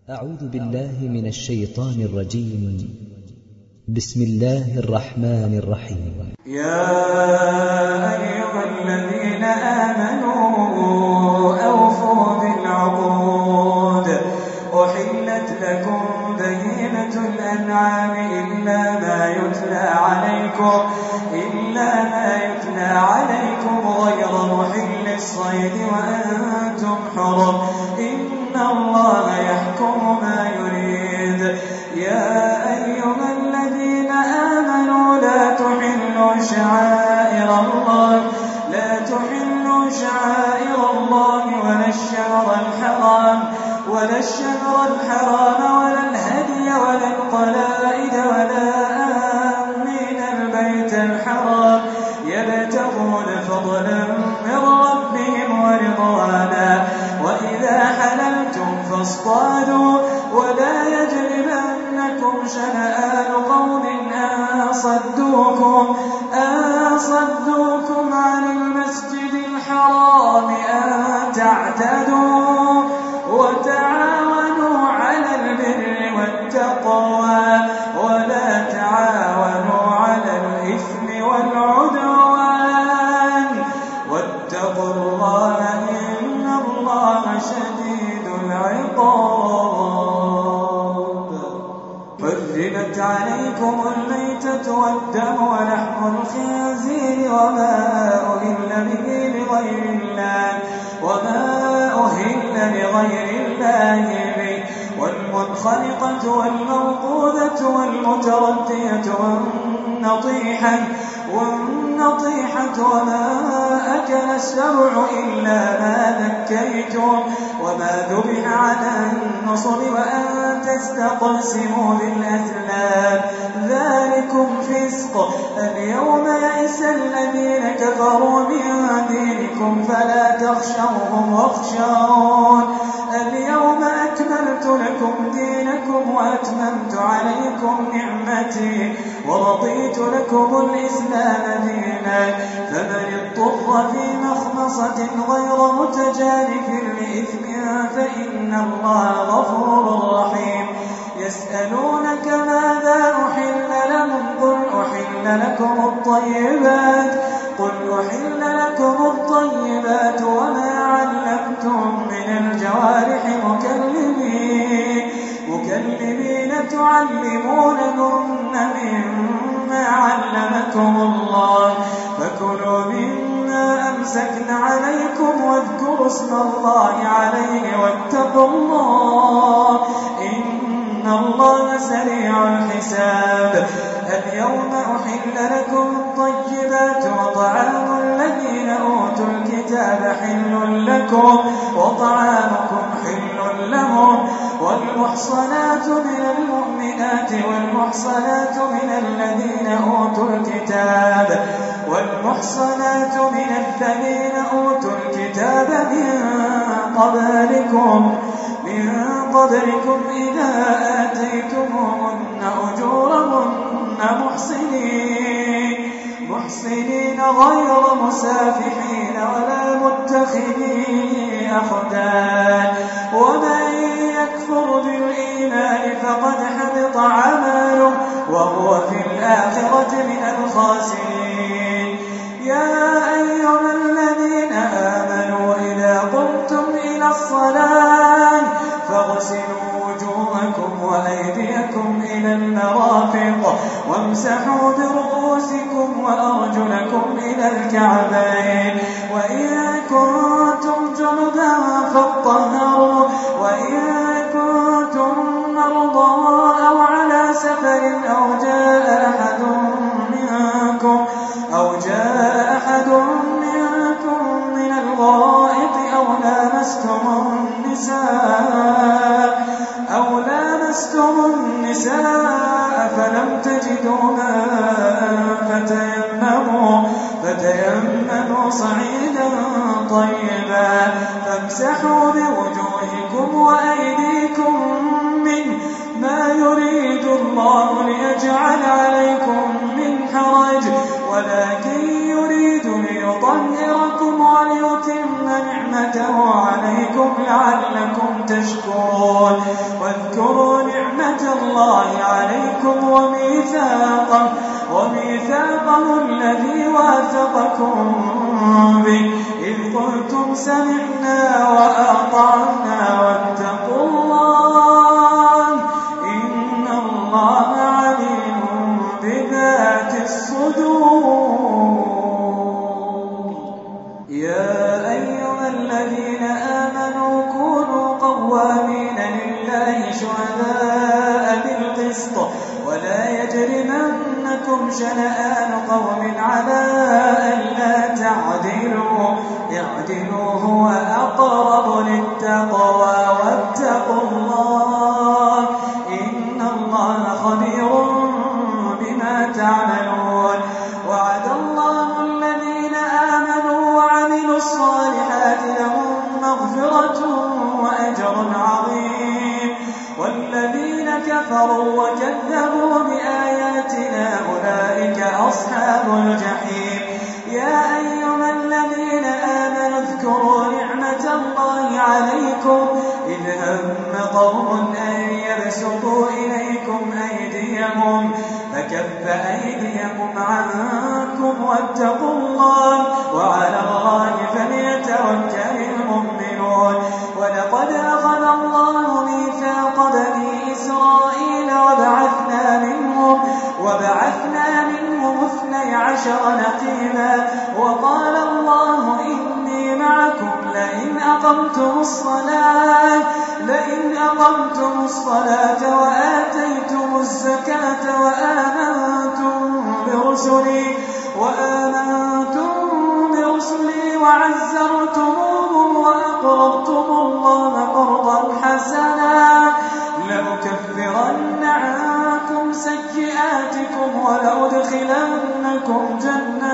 أعوذ بالله من الشيطان الرجيم. بسم الله الرحمن الرحيم. يا أيها الذين آمنوا أوفوا بالعقود أحلت لكم بهيمة الأنعام إلا ما يتلى عليكم غير محل الصيد وأنتم حرم إن الله يحكم ما يريد. يا أيها الذين آمنوا لا تحلوا شعائر الله ولا الشهر الحرام ولا الهدي ولا القلائد ولا آمين البيت الحرام يبتغون فضلا من ربهم ورضوانا وإذا حللتم فاصطادوا ولا يجرمنكم شنآن قوم أن صدوكم عن المسجد الحرام أن تعتدوا وتعاونوا على البر والتقوى ولا تعاونوا على الإثم والعدوان واتقوا الله إن الله شديد العقاب. حرمت عليكم الميتة والدم ولحم الخنزير وما أهل لغير الله به والمنخنقة والموقوذة والمتردية والنطيحة وما أكل السبع إلا ما ذكيتم وما ذبح على النصب وأن تستقسموا بالأزلام ذلكم فسق. اليوم يئس الذين كفروا من دينكم فلا تخشوهم واخشون. اليوم أكملت لكم دينكم وأتممت عليكم نعمتي ورضيت لكم الإسلام دينا فمن اضطر في مخمصة غير متجانف لإثم فإن الله غفور رحيم. يسألونك ماذا أحل لهم قل أحل لكم الطيبات وما علمتم من الجوارح مكلمين تعلمونهن مما علمكم الله فكلوا مما أمسكن عليكم واذكروا اسم الله عليه واتقوا الله إن الله سريع الحساب. اليوم أحل لكم الطيبات وطعام الذين أوتوا الكتاب حل لكم وطعامكم حل لهم والمحصنات من المؤمنات والمحصنات من الذين أوتوا الكتاب والمحصنات من الذين أوتوا الكتاب من قبلكم إذا آتيتموهن أجورهن محسنين غير مسافحين ولا متخذي أخدان ومن يكفر بالإيمان فقد حبط عمله وهو في الآخرة من الخاسرين. يا أيها الذين آمنوا إذا قمتم إلى الصلاة فاغسلوا وجوهكم وأيديكم إلى المرافق وامسحوا برؤوسكم وأرجلكم إلى الكعبين وإن كنتم جنبا فاطهروا وإن كنتم مرضى أو على سفر أو جاء أحد منكم من الغائط أو لامستم النساء فلم تجدوا ماء فتيمموا صعيدا طيبا فامسحوا بوجوهكم وأيديكم منه ما يريد الله ليجعل عليكم من حرج ولكن يريد ليطهركم وليتم نعمته عليكم لعلكم تشكرون. واذكروا نعمة الله عليكم وميثاقه الذي واثقكم به إذ قلتم سمعنا وأطعنا واتقوا الله إن الله عليم بذات الصدور. يا أيها الذين آمنوا كونوا قوامين لله شهداء بالقسط ولا يجرمنكم شنآن قوم على ألا تعدلوا هو أقرب للتقوى واتقوا الله إن الله خبير بما تعملون. وعد الله الذين آمنوا وعملوا الصالحات لهم مغفرة وأجر عظيم والذين كفروا وكذبوا بآياتنا أولئك أصحاب الجحيم. يا أيها الذين آمنوا اذكروا نعمة الله عليكم إذ هم قوم أن يبسطوا إليكم أيديهم فكف أيديكم عنكم واتقوا الله وعلى الله فليتوكل المؤمنون. ولقد أخذ الله ميثاق بني إسرائيل وبعثنا منهم 12 نقيبا وقال الله إني معكم لئن أقمتم الصلاة وآتيتم الزكاة وآمنتم برسلي وعزرتموهم وأقرضتم الله قرضا حسنا لأكفرن عنكم سيئاتكم ولأدخلنكم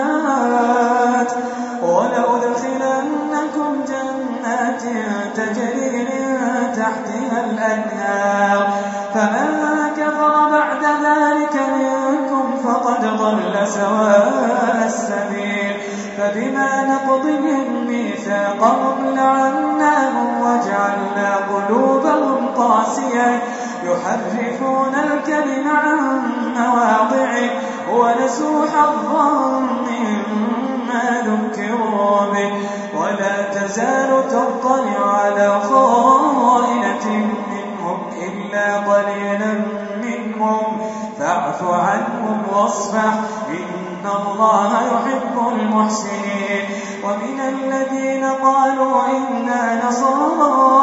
جنات تجري من تحتها الأنهار فمن كفر بعد ذلك منكم فقد ضل سواء السبيل. فبما نقضهم ميثاقهم لعناهم وجعلنا قلوبهم قاسية يحرفون الكلم عن مواضعه ونسوا حظا مما ذكروا به ولا تزال تطلع على خائنة منهم إلا قليلا منهم فاعف عنهم واصفح إن الله يحب المحسنين. ومن الذين قالوا إنا نصارى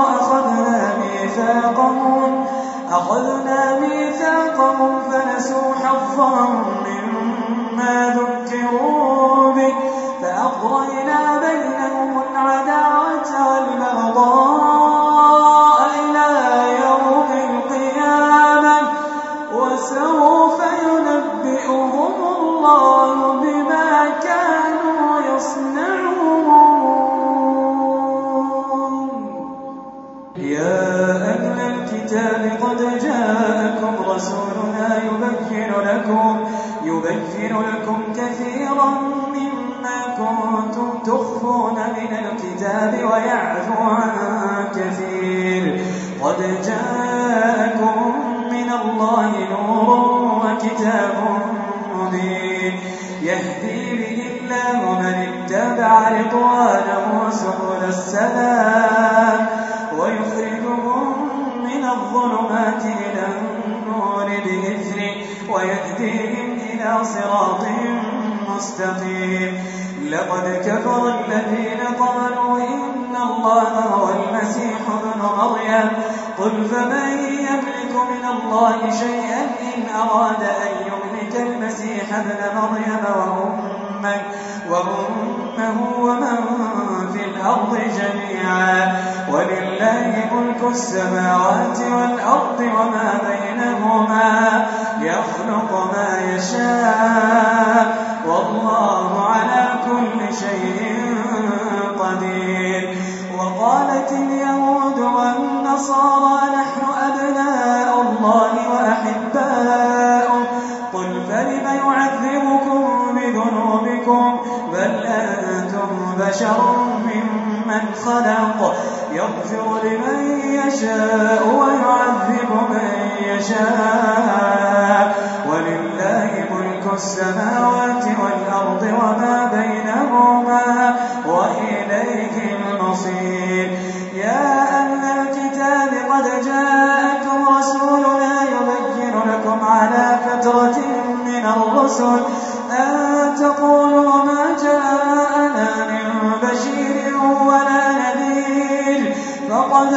أخذنا ميثاقهم فنسوا حظا مما ذكروا به فأغرينا بينهم العداوة والبغضاء إلى يوم القيامة وسوف ينبئهم الله بما كانوا يصنعون. يا أهل الكتاب قد جاءكم رسولنا يبين لكم كثيرا مما كنتم تخفون من الكتاب ويعفو عن كثير. قد جاءكم من الله نور وكتاب مبين يهدي به الله من اتبع رضوانه سبل السلام ويخرجهم من الظلمات إلى النور بإذنه ويهديهم إلى صراط مستقيم. لقد كفر الذين قالوا إن الله هو المسيح ابن مريم قل فمن يملك من الله شيئا إن أراد أن يهلك المسيح ابن مريم وأمه ومن في الأرض جميعا ولله ملك السماوات والأرض وما بينهما يخلق ما يشاء والله على كل شيء قدير. وقالت اليهود والنصارى نحن أبناء الله وأحباؤه قل فلم يعذبكم بذنوبكم بل أنتم بشر ممن خلق يغفر لمن يشاء ويعذب جاءكم رسولنا يبين لكم على فترة من الرسل أن تقولوا ما جاءنا من بشير ولا نذير فقد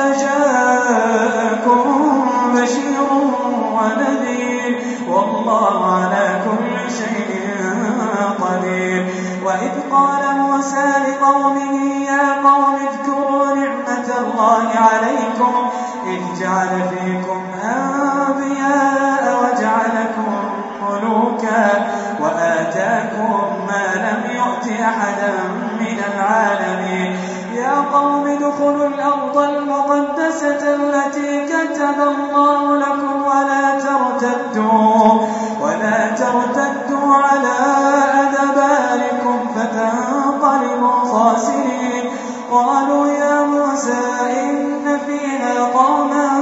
جاءكم بشير ونذير والله على كل شيء قدير. وإذ قال موسى لقومه يا قوم اذكروا نعمة الله عليكم إذ جعل فيكم أنبياء وجعلكم ملوكا وآتاكم ما لم يؤت أحدا من العالمين. يا قوم ادخلوا الأرض المقدسة التي كتب الله لكم ولا ترتدوا على أدباركم فتنقلبوا خاسرين. قالوا يا موسى إن فيها قوما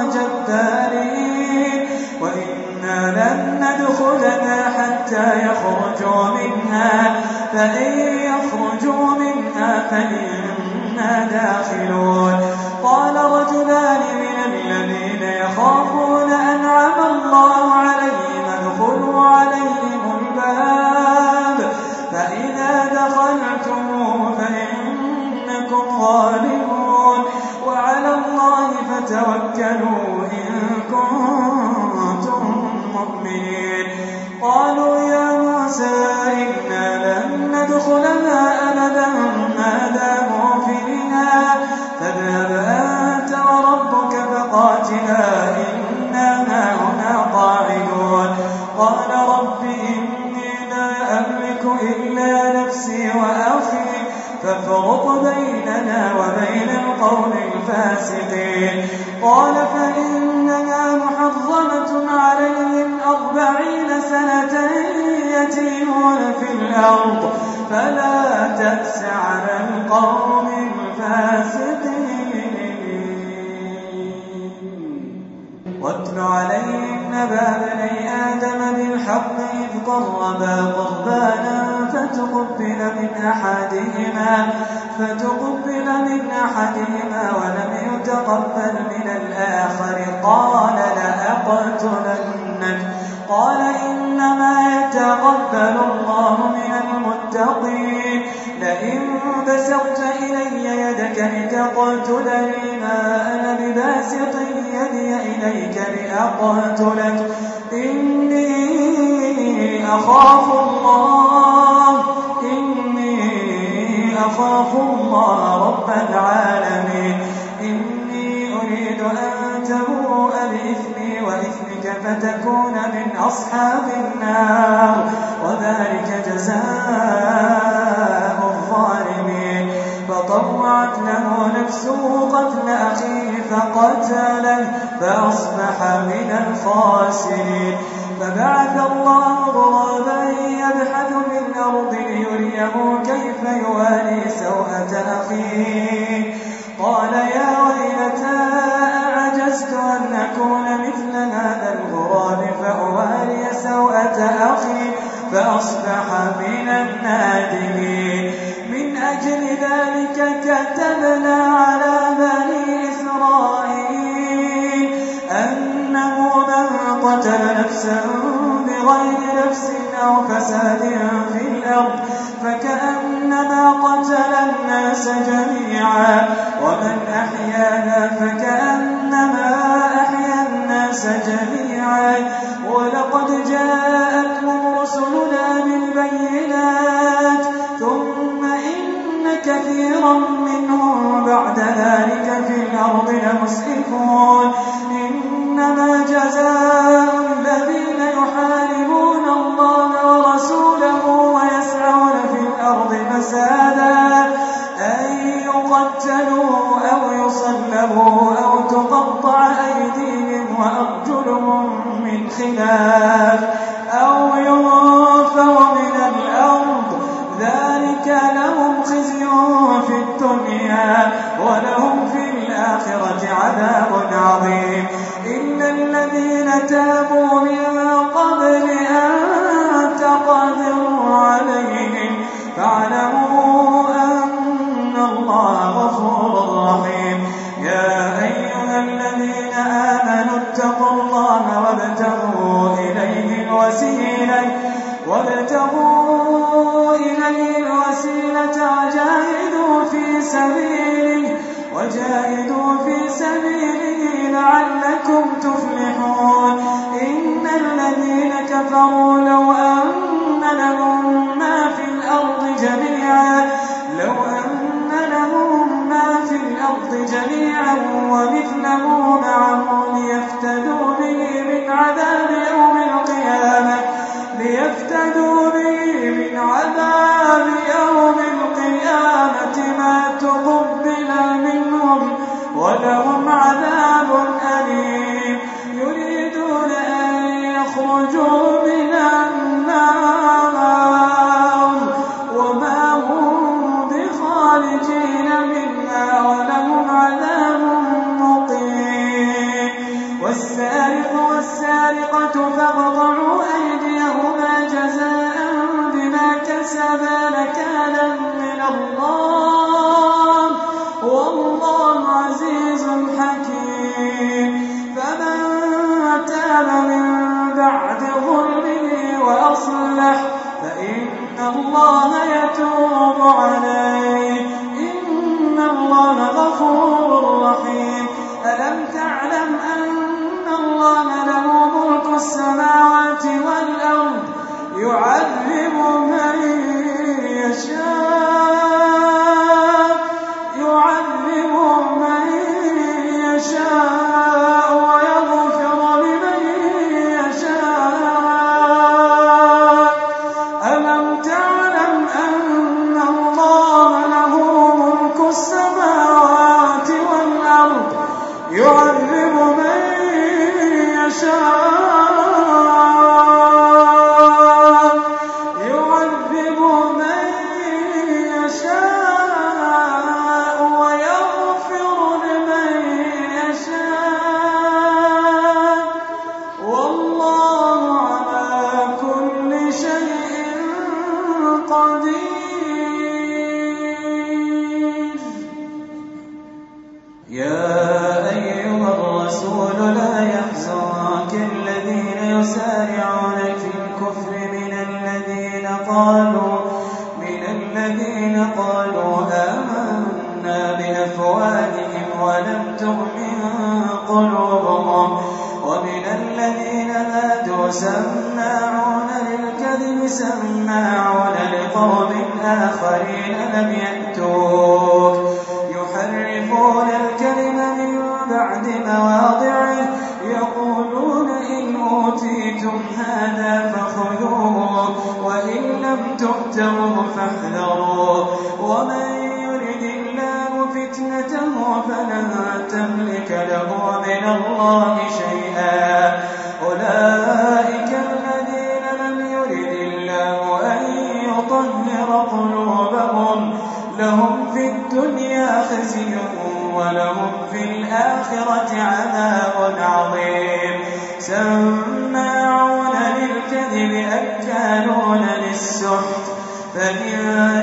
جبارين وإنا لن ندخلها حتى يخرجوا منها فإن يخرجوا منها فإنا داخلون. قال رجلان من الذين يخافون أنعم الله عليهم ادخلوا عليهم الباب فإذا دخلتموه فإنكم غالبون وعلى الله فتوكلوا إن كنتم مؤمنين. قالوا يا موسى إنا لن ندخلها أبدا ما داموا فيها فاذهب أنت وربك فقاتلا إنا هاهنا قاعدون. قال رب إني لا أملك إلا نفسي وأخي فافرق بيننا وبين القوم الفاسقين. قال فإنها محرمة عليهم 40 سنة يتيهون في الأرض فلا تأس على القوم الفاسقين. واتل عليهم نبأ بني آدم بالحق إذ قربا قربانا فتقبل من أحدهما ولم يتقبل من الآخر قال لأقتلنك. قال إنما يتقبل الله من المتقين. لئن بسطت إلي يدك لتقتلني ما أنا بباسط يدي إليك لأقتلك إني أخاف الله رب العالمين. إني أريد أن تبوء بإثمي وإثمك فتكون من أصحاب النار وذلك جزاء الظالمين. فطوعت له نفسه قتل أخيه فقتله فأصبح من الخاسرين. فبعث الله غرابا يبحث في الأرض ليريه كيف يواري سوءة أخيه. قال يا ويلتى أعجزت أن أكون مثل هذا الغراب فأواري سوءة أخي فأصبح من النادمين. من أجل ذلك كتبنا على بني إسرائيل أنه من قتل نفسا بغير نفس أو فساد في الأرض فكأنما قتل الناس جميعا ومن أحياها فكأنما أحيا الناس جميعا. ولقد جاءتهم رسلنا بالبينات ثم إن كثيرا منهم بعد ذلك في الأرض لمسرفون. إنما جزاء الذين يحاربون الله ورسوله ويسعون في الأرض فسادا أن يقتلوا أو يصلبوا أو تقطع أيديهم وأرجلهم من خلاف أو ينفوا من الأرض ذلك لهم خزي في الدنيا ولهم في الآخرة عذاب عظيم. إلا الذين تابوا من قبل أن تقدروا عليهم فاعلموا أن الله غفور رحيم. يا أيها الذين وابتغوا إليه الوسيلة وجاهدوا في سبيله لعلكم تفلحون. إن الذين كفروا لو أن لهم ما في الأرض جميعا ومثله معه ليفتدوا به من عذاب يوم القيامة ما تقبل منهم ولهم عذاب أليم. يريدون أن يخرجوا من النار وما هم بخارجين منها ولهم عذاب مقيم. والسارق والسارقة فاقطعوا أيديهما جزاء بما كسبا نكالا من الله والله عزيز حكيم. فمن تاب من بعد ظلمه وأصلح فإن الله يتوب عليه إن الله غفور رحيم. ألم تعلم أن الله له ملك السماوات والأرض يعذب من يشاء ويغفر لمن يشاء. ألم تعلم أن الله له ملك السماوات والأرض يعذب من يشاء ويغفر لمن يشاء والله على كل شيء قدير. يا أيها الرسول لا يحزنك الذين يسارعون في الكفر من الذين قالوا آمنا بأفواههم ولم تؤمن قلوبهم ومن الذين هادوا سماعون للكذب سماعون لقوم آخرين لم يأتوك يحرفون الكلم من بعد مواضعه يقولون إن أوتيتم هذا فخذوه وإن لم تؤتوه فاحذروا ومن يرد الله فتنته فلن تملك له من الله شيئا. أولئك الذين لم يرد الله أن يطهر قلوبهم لهم في الدنيا خزي ولهم في الآخرة عذاب عظيم. سماعون للكذب أكالون للسحت فإن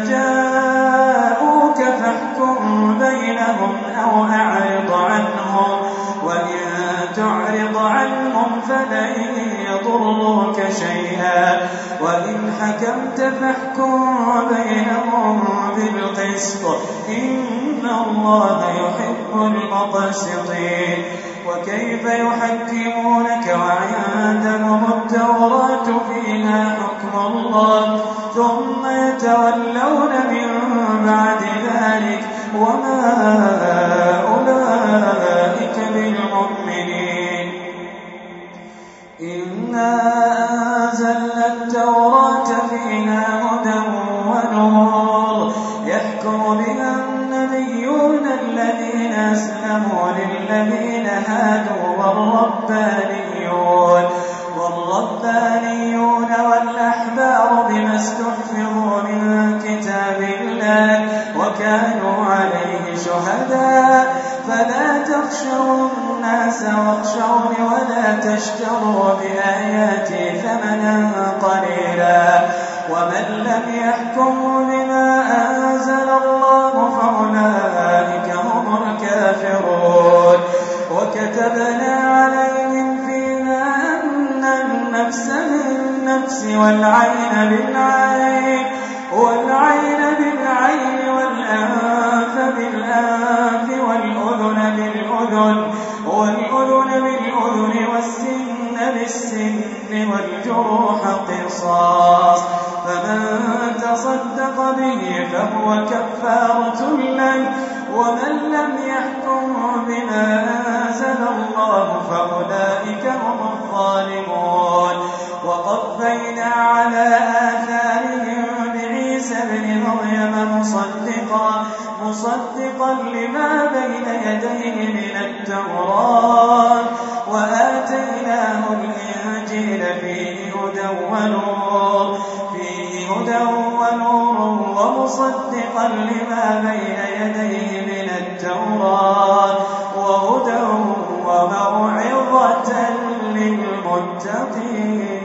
جاءوك فاحكم بينهم أو أعرض عنهم وإن تعرض عنهم فلن يضروك شيئا وإن حكمت فاحكم بينهم بالقسط إن الله يحب المقسطين. وكيف يحكمونك وعندهم التوراة فيها حكم الله ثم يتولون من بعد ذلك وما أولئك بالمؤمنين. إنا أنزلنا التوراة فيها هدى ونور يحكم بها النبيون الذين أسلموا للذين هادوا والربانيون والأحبار بما استحفظوا من كتاب الله وكانوا عليه شهداء. فلا تخشوا الناس واخشوني ولا تشتروا بآياتي ثمنا قليلا ومن لم يحكم بما أنزل الله فأولئك هم الكافرون. وكتبنا عليهم فيها أن النفس بالنفس والعين بالعين والأنف بالأنف والأذن بالأذن والسن بالسن والجروح قصاص فمن تصدق به فهو كفارة له ومن لم يحكم بما أنزل الله فأولئك هم الظالمون وقفينا على آثارهم بعيسى ابن مريم مصدقا لما بين يديه من التوراة وآتيناه الإنجيل فيه هدى ونور ومصدقا لما بين يديه من التوراة وهدى وموعظة للمتقين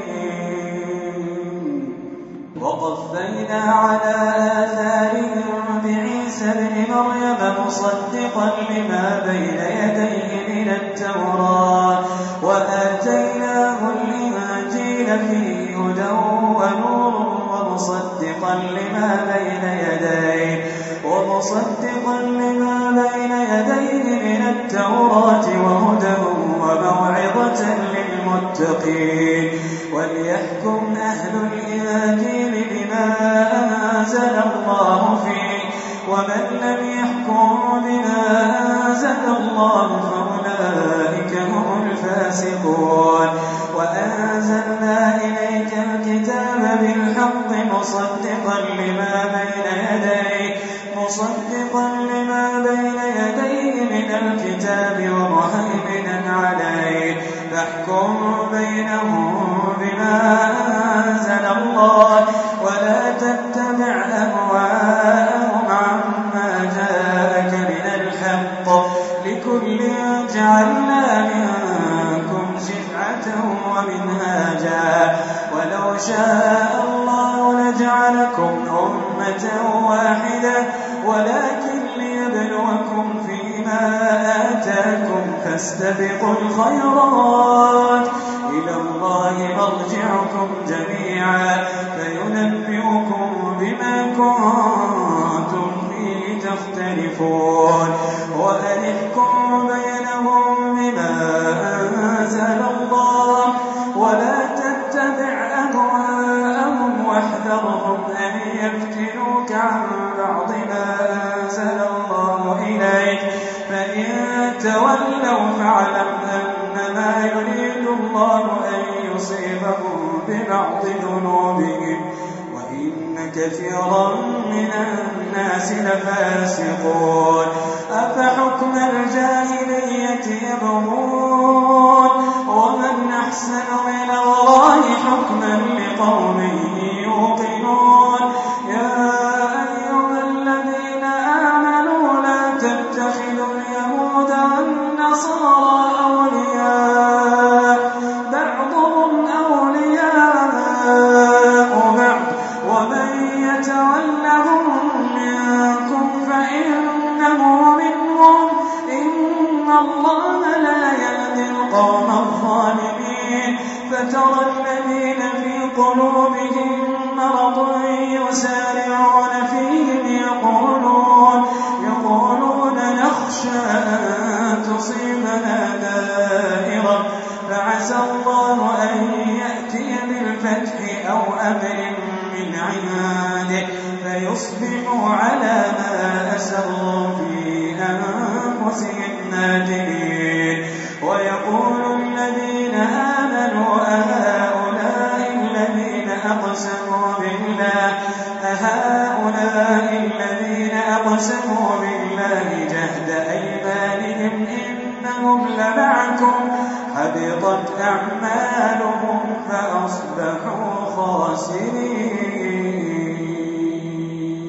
وقفينا على آثارهم بعيسى ابن مريم مصدقا لما بين يديه من التوراة وآتيناه الإنجيل فيه هدى ونور ومصدقا لما بين يديه من التوراة وهدى وموعظة للمتقين وليحكم أهل الإنجيل بما أنزل الله فيه ومن لم يحكم بما أنزل الله فأولئك هم الفاسقون وأنزلنا إليك الكتاب بالحق مصدقا لما بين يديه من الكتاب ومهيمنا عليه فاحكم بينهم بما أنزل الله ولا تتبع أهواءهم عما جاءك من الحق لكل جعلنا منكم شرعة ومنهاجا ولو شاء الله لجعلكم أمة واحدة ولكن ليبلوكم فيما آتاكم فاستبقوا الخيرات إلى الله مرجعكم جميعا فينبئكم بما كنتم فيه تختلفون وأنحكم بينهم بما أنزل الله ولا تتبع أهواءهم واحذرهم أن يفتنوك عن بعض ما أنزل الله إليك فإن تولوا فاعلم أنما يريد الله أن يصيبهم ببعض ذنوبهم وإن كثيرا من الناس لفاسقون أفحكم الجاهلية يبغون ومن أحسن من الله حكما لقوم يوقنون يا أيها الذين آمنوا لا تتخذوا اليهود والنصارى أولياء بعضهم أولياء بعض ومن يتولهم منكم فإنه منهم إن الله لا يهدي القوم الظالمين فترى الذين في قلوبهم مرض يسارعون فيهم يقولون نخشى أن تصيبنا دائرة فعسى الله أن يأتي بالفتح أو أمر من عنده فيصبحوا على ما أسروا في أنفسهم نادمين ويقول الذين آمنوا أهؤلاء الذين أقسموا بالله جهد أيمانهم إنهم لمعكم حبطت أعمالهم فأصبحوا خاسرين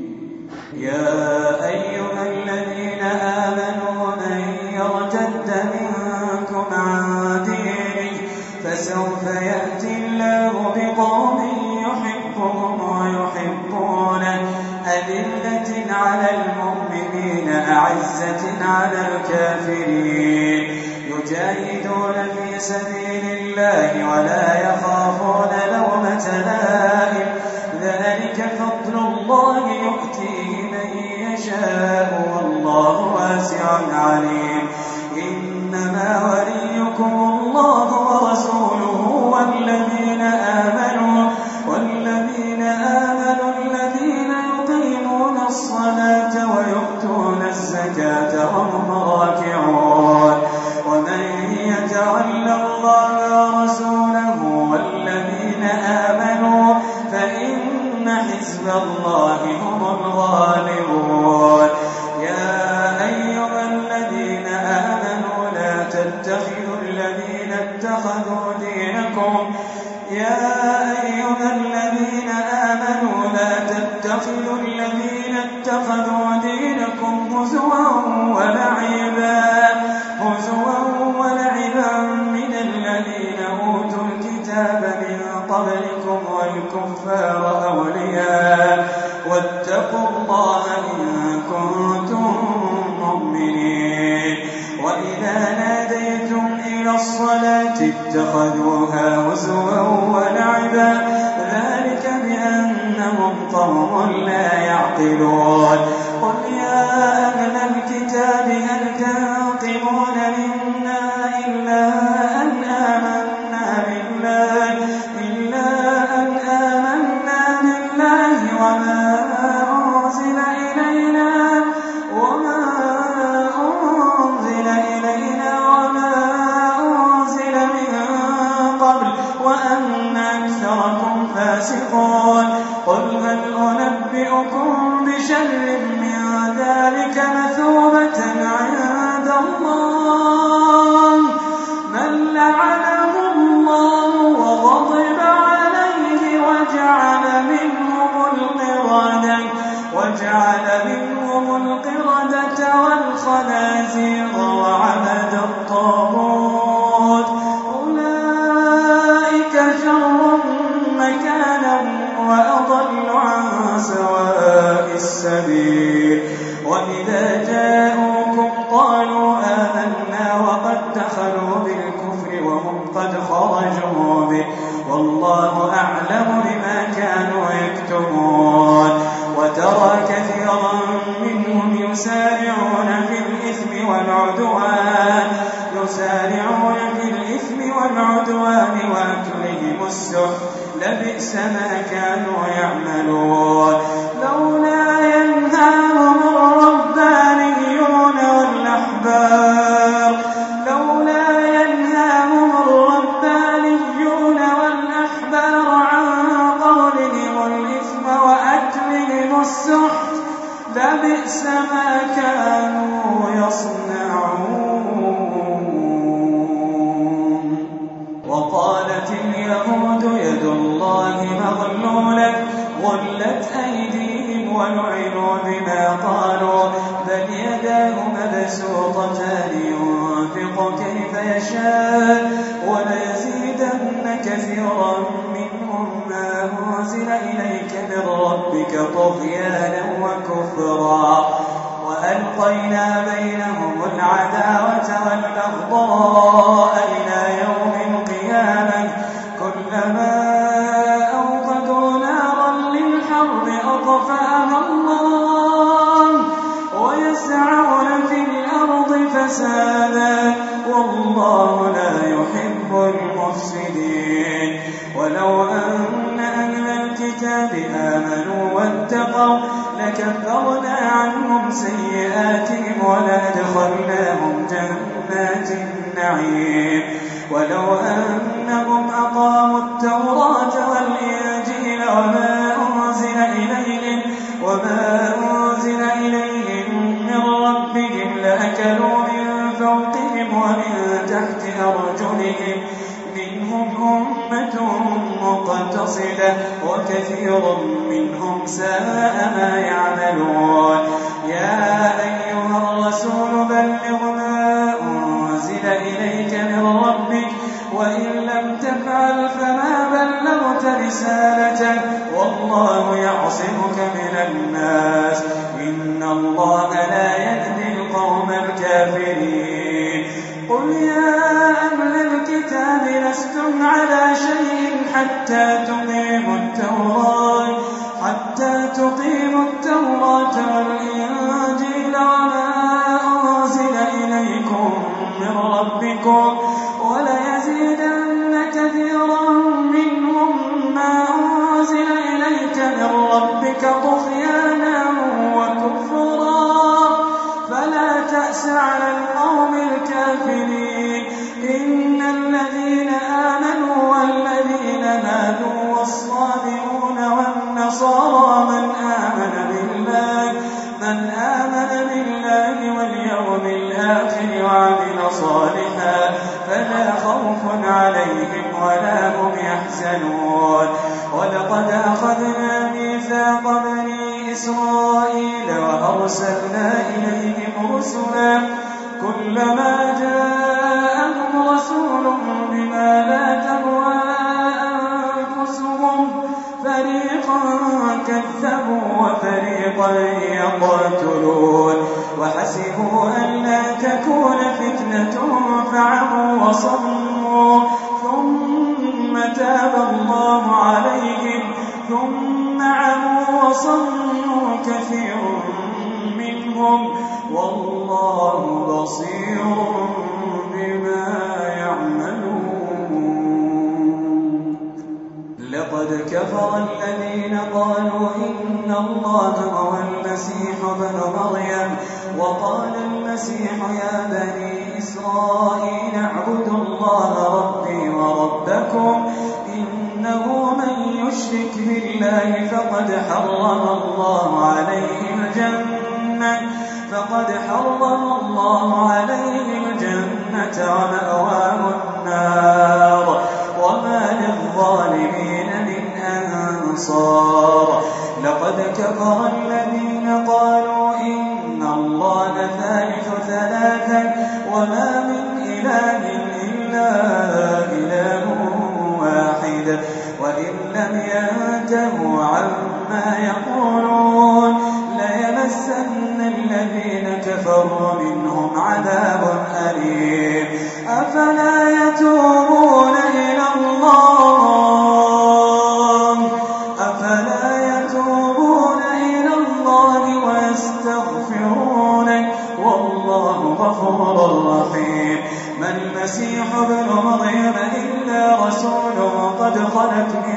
يا أيها الذين آمنوا من يرتد منكم عن دينه فسوف يأتي الله بقوم يحبهم ويحبونه أذلة على المؤمنين أعزة على الكافرين يجاهدون في سبيل الله ولا يخافون لومة لائم ذلك فضل الله يؤتيه من يشاء والله واسع عليم إنما وليكم الله ورسوله والذين آمنوا الذين يقيمون الصلاة ويؤتون الزكاة وهم راكعون ومن يتول الله ورسوله والذين آمنوا فإن حزب الله هم الغالبون يا أيها الذين آمنوا لا تتخذوا الذين اتخذوا دينكم هزوا ولعبا من الذين أوتوا الكتاب من قبلكم والكفار أولياء واتقوا الله إن كنتم مؤمنين وإذا ناديتم إلى الصلاة اتخذوها هزوا ولعبا ذلك بأنهم قوم لا يعقلون قل يا أهل الكتاب هل تنقمون منا إلا أن آمنا بالله وما أنزل إلينا وما أنزل من قبل وأن أكثركم فاسقون قل هل أنبئكم بشر من ذلك مثوبة عند الله من لعنه الله وغضب عليه وجعل منهم القردة والخنازير وعبد الطاغوت أولئك شر مكانا وأضل عن سواء السبيل وإذا جاءوكم قالوا آمنا وقد دخلوا بالكفر وهم قد خرجوا به والله أعلم بما كانوا يكتمون وترى كثيرا منهم يسارعون في الإثم والعدوان وأكلهم السحت لبئس ما كانوا يعملون لولا ينهاهم الربانيون والأحبار عن قولهم الإثم وأكلهم السحت لبئس ما كانوا يصنعون وقالت اليهود يد الله مغلولة غلت أيديهم ولعنوا بما قالوا بل يداه مبسوطتان ينفق كيف يشاء وليزيدن كثيرا منهم ما أنزل إليك من ربك طغيانا وكفرا وألقينا بينهم العداوة والبغضاء إلى يوم القيامة كلما أوقدوا نارا للحرب أطفأها الله ويسعون في الأرض فسادا والله لا يحب المفسدين ولو أن أهل الكتاب آمنوا واتقوا لكفرنا عنهم سيئاتهم ولأدخلناهم جنات النعيم ولو أنهم أقاموا التوراة والإنجيل وما أنزل إليهم من ربهم لأكلوا من فوقهم ومن تحت أرجلهم منهم أمة مقتصدة وكثير منهم ساء ما يعملون يا أيها الرسول بلغ ما أنزل إليك من ربك وإن لم تفعل فما بلغت رسالته والله يعصمك من الناس إن الله لا يهدي القوم الكافرين قل يا حتى تقيموا التوراة والإنجيل وما أنزل إليكم من ربكم وليزيدن كثيرا منهم ما أنزل إليك من ربك طغيانا وكفرا فلا تأس على القوم الكافرين إن الذين آمنوا والذين هادوا والصابئون والنصارى من آمن بالله واليوم الآخر وعمل صالحا فلا خوف عليهم ولا هم يحزنون ولقد أخذنا ميثاق بني إسرائيل وأرسلنا إليهم رسلا كلما جاءهم رسول بما لا تهوى أنفسهم فريقا كذبوا وفريقا يقتلون وحسبوا أن لا تكون فتنة فعموا وصموا ثم تاب الله عليهم ثم عموا وصموا كثير منهم والله بصير بما يعملون لقد كفر الذين قالوا إن الله هو المسيح ابن مريم وقال المسيح يا بني إسرائيل اعبدوا الله ربي وربكم إنه من يشرك بالله فقد حرم الله عليه الجنة ومأواه النار وما للظالمين من أنصار لقد كفر الذين قالوا إن الله ثالث ثلاثة وما من إله إلا إله واحد وإن لم ينتهوا عما يقولون ليمسن الذين كفروا منهم عذاب أليم أفلا يتوبون إلى الله ويستغفرونه والله غفور رحيم ما المسيح ابن مريم إلا رسول قد خلت من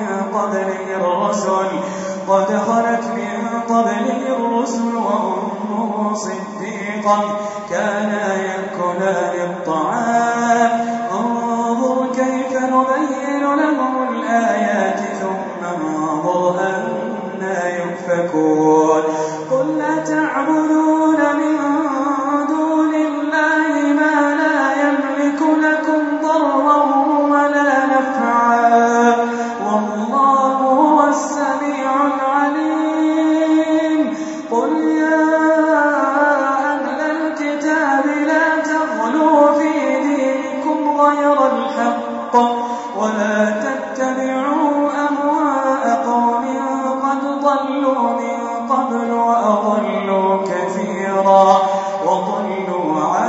قبله الرسل وأمه صديقا كانا يأكلان الطعام انظر كيف نبين لهم الآيات ثم انظر أنا يؤفكون قل أتعبدون من دون الله ما لا يملك لكم ضرا ولا نفعا والله هو السميع العليم قل يا أهل الكتاب لا تغلوا في دينكم غير الحق ولا تتبعوا أهواء قوم قد ضلوا من قبل وأضلوا كثيرا وضلوا عن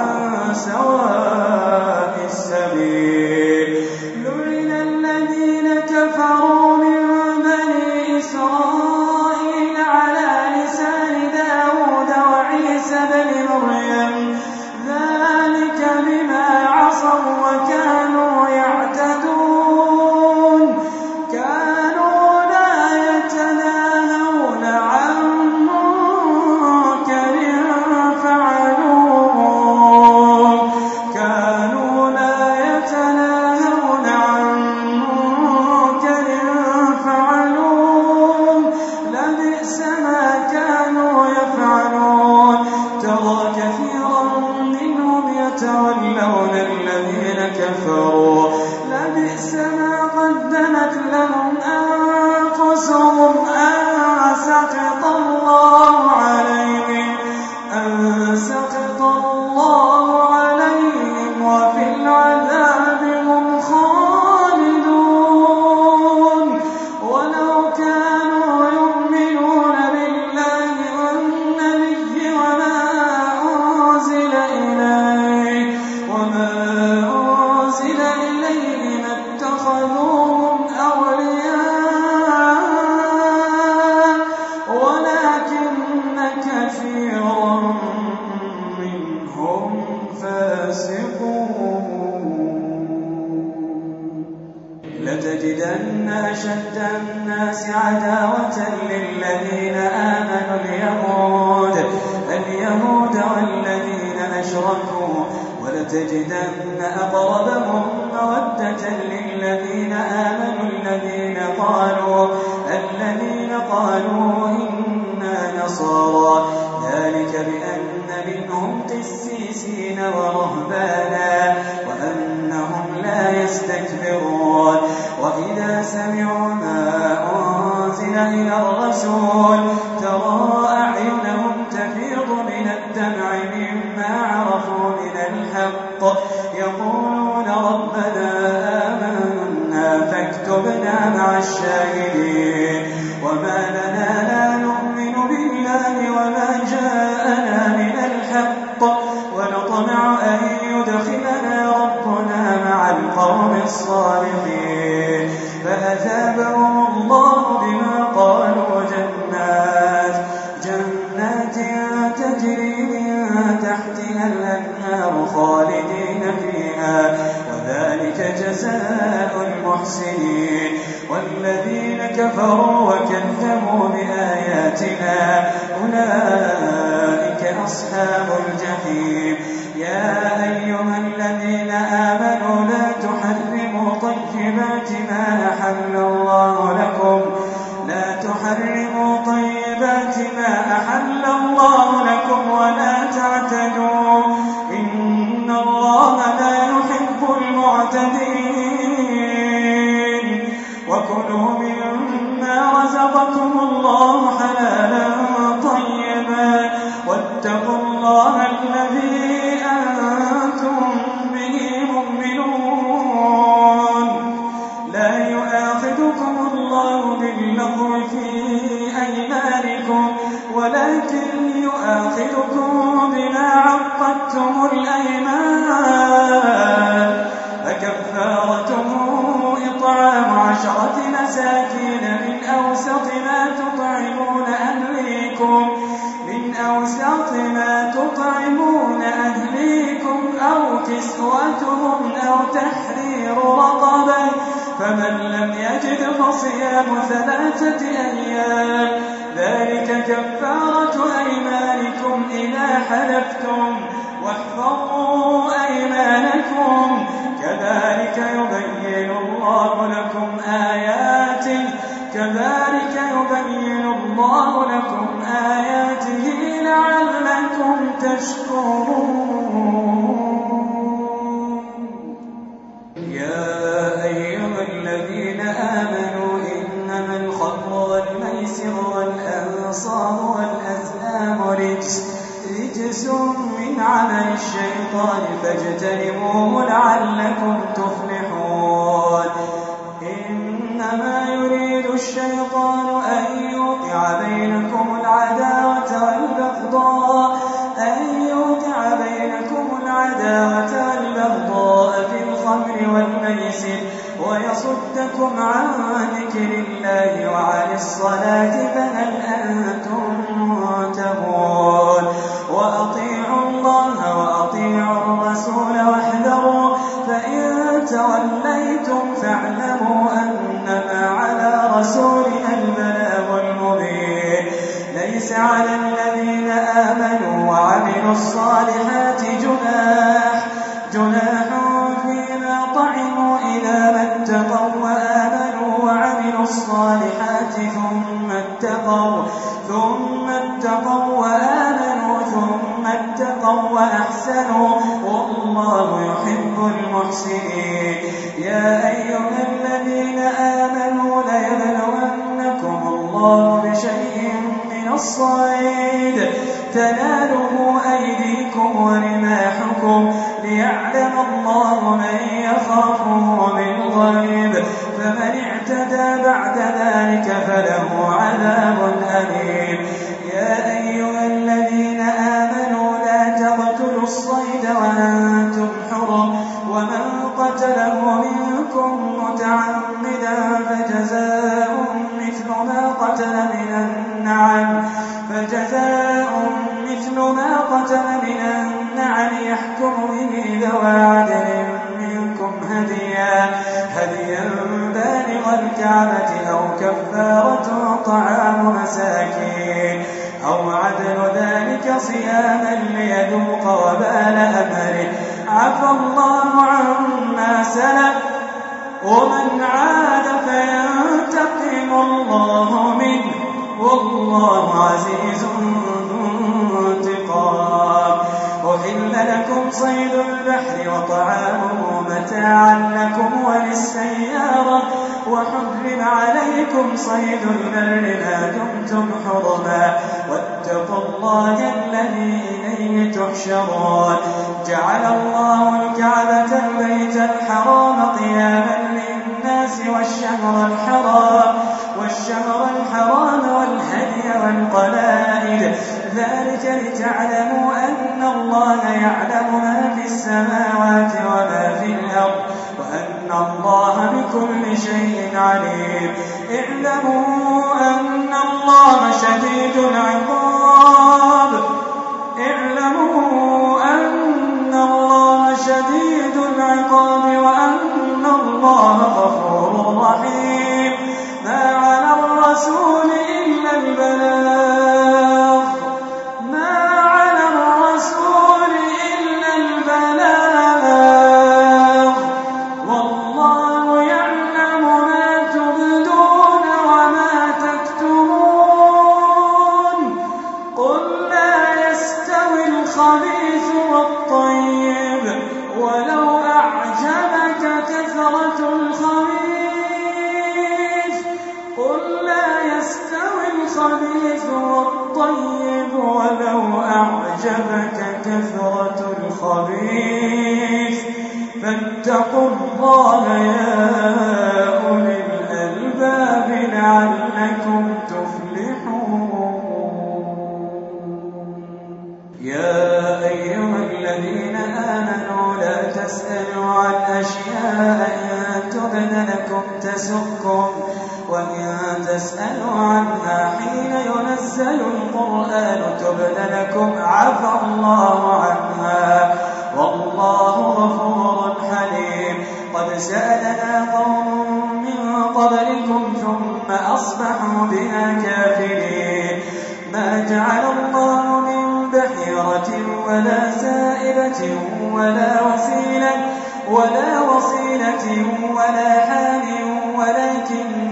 سواء السبيل لعن الذين كفروا من بني إسرائيل على لسان داود وعيسى بن مريم ذلك بما عصوا وكانوا يعتدون كانوا لا يتناهون عن منكر فعلوه لبئس ما كانوا يفعلون ترى كثيرا منهم يتولون الذين كفروا لبئس ما قدمت لهم أنفسهم أن سخط الله عليهم وفي العذاب هم خالدون ولو كانوا يؤمنون بالله والنبي وما أنزل إليه ما اتخذوهم أولياء لتجدن أشد الناس عداوة للذين آمنوا اليهود والذين أشركوا ولتجدن أقربهم مودة للذين آمنوا الذين قالوا إنا نصارى ذلك بأن منهم قسيسين ورهبانا وأنهم لا يستكبرون وإذا سمعوا ما أنزل إلى الرسول ترى أعينهم تفيض من الدمع مما عرفوا من الحق يقولون ربنا آمنا فاكتبنا مع الشاهدين وما لنا لا نؤمن بالله وما جاءنا من الحق ونطمع أن يدخلنا ربنا مع القوم الصالحين فأثابهم الله بما قالوا جنات تجري من تحتها الأنهار خالدين فيها وذلك جزاء المحسنين والذين كفروا وكذبوا بآياتنا أولئك أصحاب الجحيم يا أيها الذين آمنوا لا تحرموا طيبات ما أحل الله لكم ولا تعتدوا إن الله لا يحب المعتدين وكلوا مما رزقكم الله حلالا طيبا واتقوا الله الذي أنتم به مؤمنون لا يؤاخذكم الله باللغو في أيمانكم ولكن يؤاخذكم بما عقدتم الأيمان فكفارته إطعام 10 مساكين من أوسط ما تطعمون أهليكم أو كسوتهم أو تحرير رقبة فمن لم يجد فصيام 3 أيام ذلك كفارة أيمانكم إذا حلفتم واحفظوا أيمانكم كذلك يبين الله لكم آياته لعلكم تشكرون يا أيها الذين آمنوا إنما الخمر والميسر والأنصاب والأزلام رجس من عمل الشيطان فاجتنبوه لعلكم تفلحون إنما يريد الشيطان أن يوقع بينكم العداوة والبغضاء في الخمر والميسر ويصدكم عن ذكر الله وعن الصلاة فهل أنتم منتهون وأطيعوا الله وأطيعوا الرسول واحذروا فإن توليتم فاعلموا أنما على رسولنا البلاغ المبين ليس على الذين آمنوا وعملوا الصالحات جناح فيما طعموا إذا ما اتقوا وآمنوا وعملوا الصالحات ثم اتقوا وآمنوا ثم اتقوا وأحسنوا والله يحب المحسنين يا أيها الذين آمنوا ليبلونكم الله بشيء من الصيد تناله أيديكم ورماحكم ليعلم الله من يخافه بالغيب فمن اعتدى بعد ذلك فله عذاب أليم يا أيها الذين آمنوا لا تقتلوا الصيد وأنتم حرم ومن قتله منكم متعمدا فجزاء مثل ما قتل من النعم يحكم به ذوى عدل منكم هديا القيامة أو كفارة طعام مساكين أو عدل ذلك صياما ليذوق وبال أمره عفى الله عما سلف ومن عاد فينتقم الله منه والله عزيز ذو انتقام. أحل لكم صيد البحر وطعامه متاعا لكم وللسيارة وحرم عليكم صيد البر ما دمتم حرما واتقوا الله الذي إليه تحشرون. جعل الله الكعبة البيت الحرام قياما للناس والشهر الحرام والهدي والقلائد ذلك لتعلموا أن الله يعلم ما في السماوات وما في الأرض وأن الله بكل شيء عليم. اعلموا أن الله شديد العقاب وأن الله غفور رحيم. ما على الرسول إلا البلاغ والله يعلم ما تبدون وما تكتمون. قل لا يستوي الخبيث والطيب ولو أعجبك كثرة الخبيث فاتقوا الله يا أولي الألباب لعلكم تفلحون. يا أيها الذين آمنوا لا تسألوا عن أشياء إن تبد لكم تسؤكم وإن تسألوا عنها حين ينزل القرآن تبد لكم عفى الله عنها والله غفور حليم. قد سألنا قوم من قبلكم ثم أصبحوا بنا كافرين. ما جعل الله من بحيرة ولا سائبة ولا وصيلة ولا حام ولكن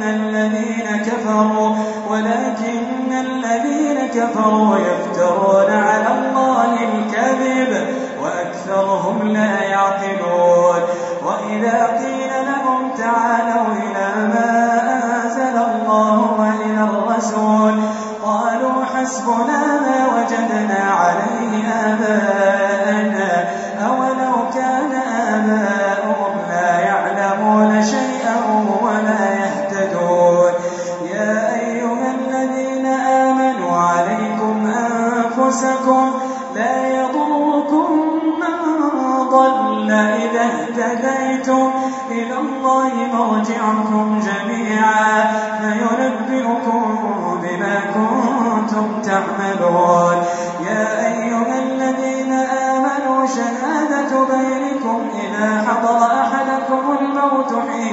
الذين كفروا يفترون على الله الكذب وأكثرهم لا يعقلون. وإذا قيل لهم تعالوا إلى ما أنزل الله وإلى الرسول قالوا حسبنا ما وجدنا عليه آباءنا أولو كان آباؤهم لا يعلمون شيئا ولا يهتدون. يا أيها الذين آمنوا عليكم أنفسكم لا يضركم من ضل إذا اهتديتم إلى الله مرجعكم جميعا فينبئكم بما كنتم تعملون. يا أيها الذين آمنوا شهادة بينكم إذا حضر أحدكم الموت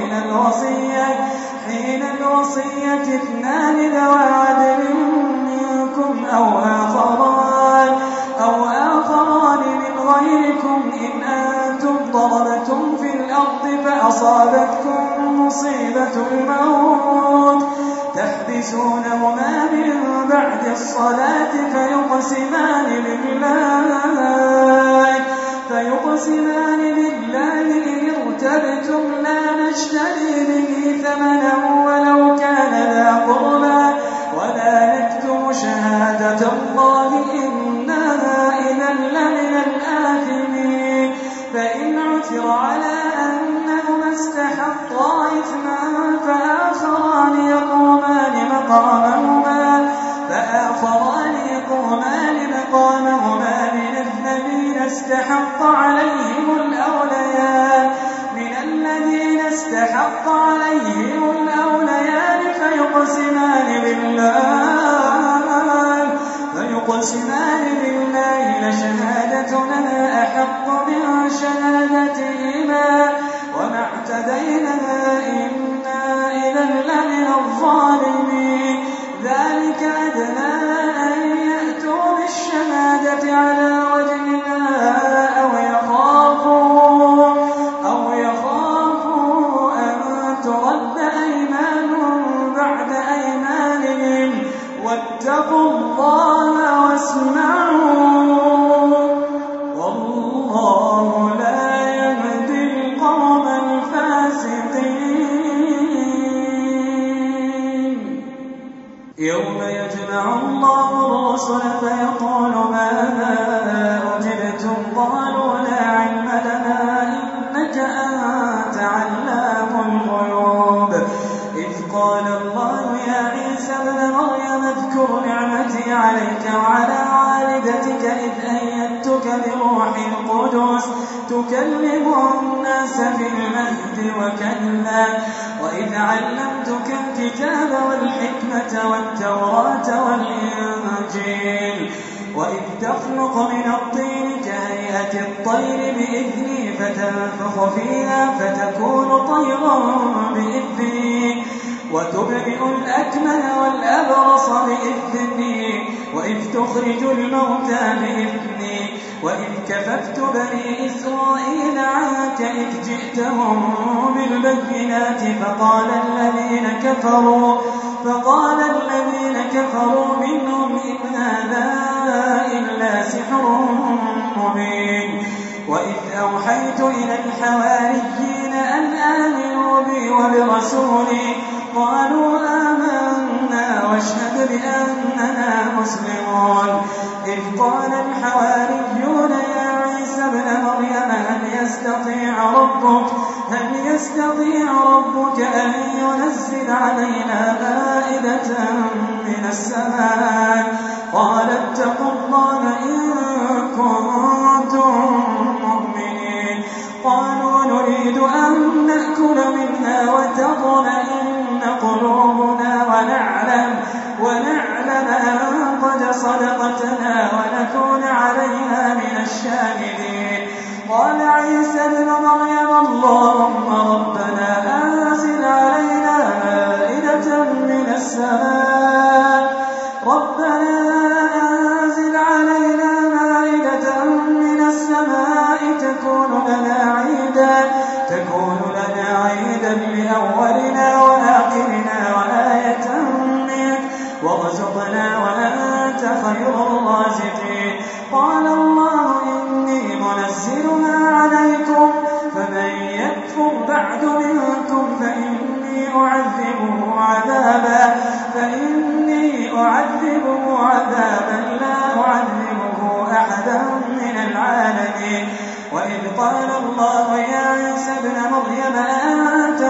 حين الوصية اثنان ذوى عدل منكم أو آخران من غيركم إن أنتم ضربتم في الأرض فأصابتكم مصيبة الموت تحبسونهما من بعد الصلاة فيقسمان بالله إن ارتبتم لا نشتري به ثمنا ولو كان ذا قربى ولا نكتم شهادة الله إنها إذا لمن الآثمين. فإن عثر على أنهما استحقا إثما فآخران يقومان مقامهما من الذين استحق عليهم الأوليان فيقسمان بالله لشهادتنا أحق من شهادتهما وما اعتدينا إنا إذا يوم يجمع الله الرسل فيقول ماذا أجبتم قالوا لا علم لنا إنك أنت علام الغيوب إذ قال الله يا عيسى ابن مريم اذكر نعمتي عليك وعلى والدتك إذ أيدتك بروح القدس تكلم الناس في المهد وكهلا وإذ علمتك الكتاب والحكمة والتوراة والإنجيل وإذ تخلق من الطين كهيئة الطير بإذني فتنفخ فيها فتكون طيرا بإذني وتبرئ الأكمل والأبرص بإذني وإذ تخرج الموتى بإذني وإذ كففت بني إسرائيل عنك إذ جئتهم بالبينات فقال الذين كفروا منهم إن هذا إلا سحر مبين وإذ أوحيت إلى الحواريين أن آمنوا بي وبرسولي قالوا آمنا واشهد بأننا مسلمون إذ قال الحواريون يا عيسى ابن مريم هل يستطيع ربك أن ينزل علينا مائدة من السماء قال اتقوا الله إن كنتم مؤمنين قالوا نريد أن نأكل منها وتطمئن قلوبنا ونعلم أن قد صدقتنا ونكون عليها من الشاهدين قال عيسى ابن مريم اللهم ربنا أنزل علينا مائدة من السماء تكون لنا عيدا لأولنا وآخرنا وآية منك وارزقنا وأنت خير الرازقين قال الله إني منزلها عليكم فمن يكفر بعد منكم فإني أعذبه عذابا لا أعذبه أحدا من العالمين وإذ قال الله يا عيسى ابن مريم أأنت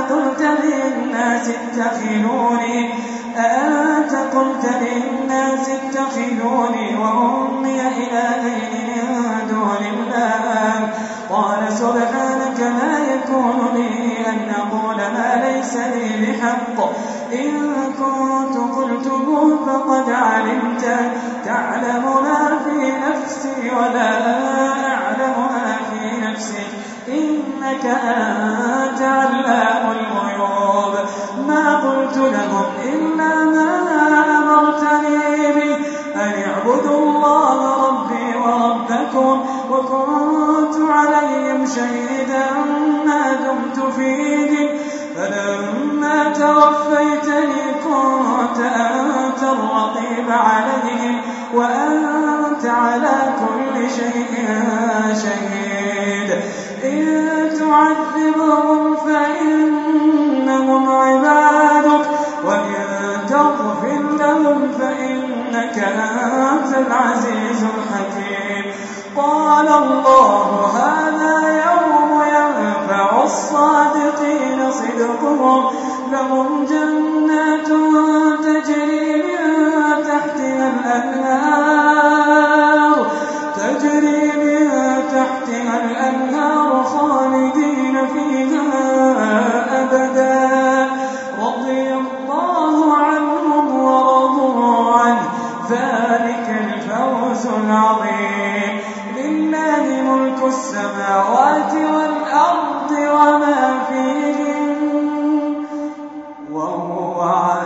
قلت للناس اتخذوني وأمي إلهين من دون الله قال سبحانك ما يكون لي أن أقول ما ليس لي بحق إن كنت قلته فقد علمته تعلم ما في نفسي ولا أعلم ما في نفسك إنك أنت علام الغيوب ما قلت لهم إلا ما أمرتني به أن اعبدوا الله ربي وربكم وكنت عليهم شهيدا ما دمت فيهم فلما توفيتني كنت أنت الرقيب عليهم وأنت على كل شيء شهيد إن تعذبهم فإنهم عبادك وإن تغفر لهم فإنك أنت العزيز الحكيم قال الله هذا يوم ينفع الصادقين صدقهم لهم جنات تجري من تحتها الأنهار خالدين فيها أبدا رضي الله عنهم ورضوا عنه ذلك الفوز العظيم لله ملك السماوات والأرض وما فيهن وهو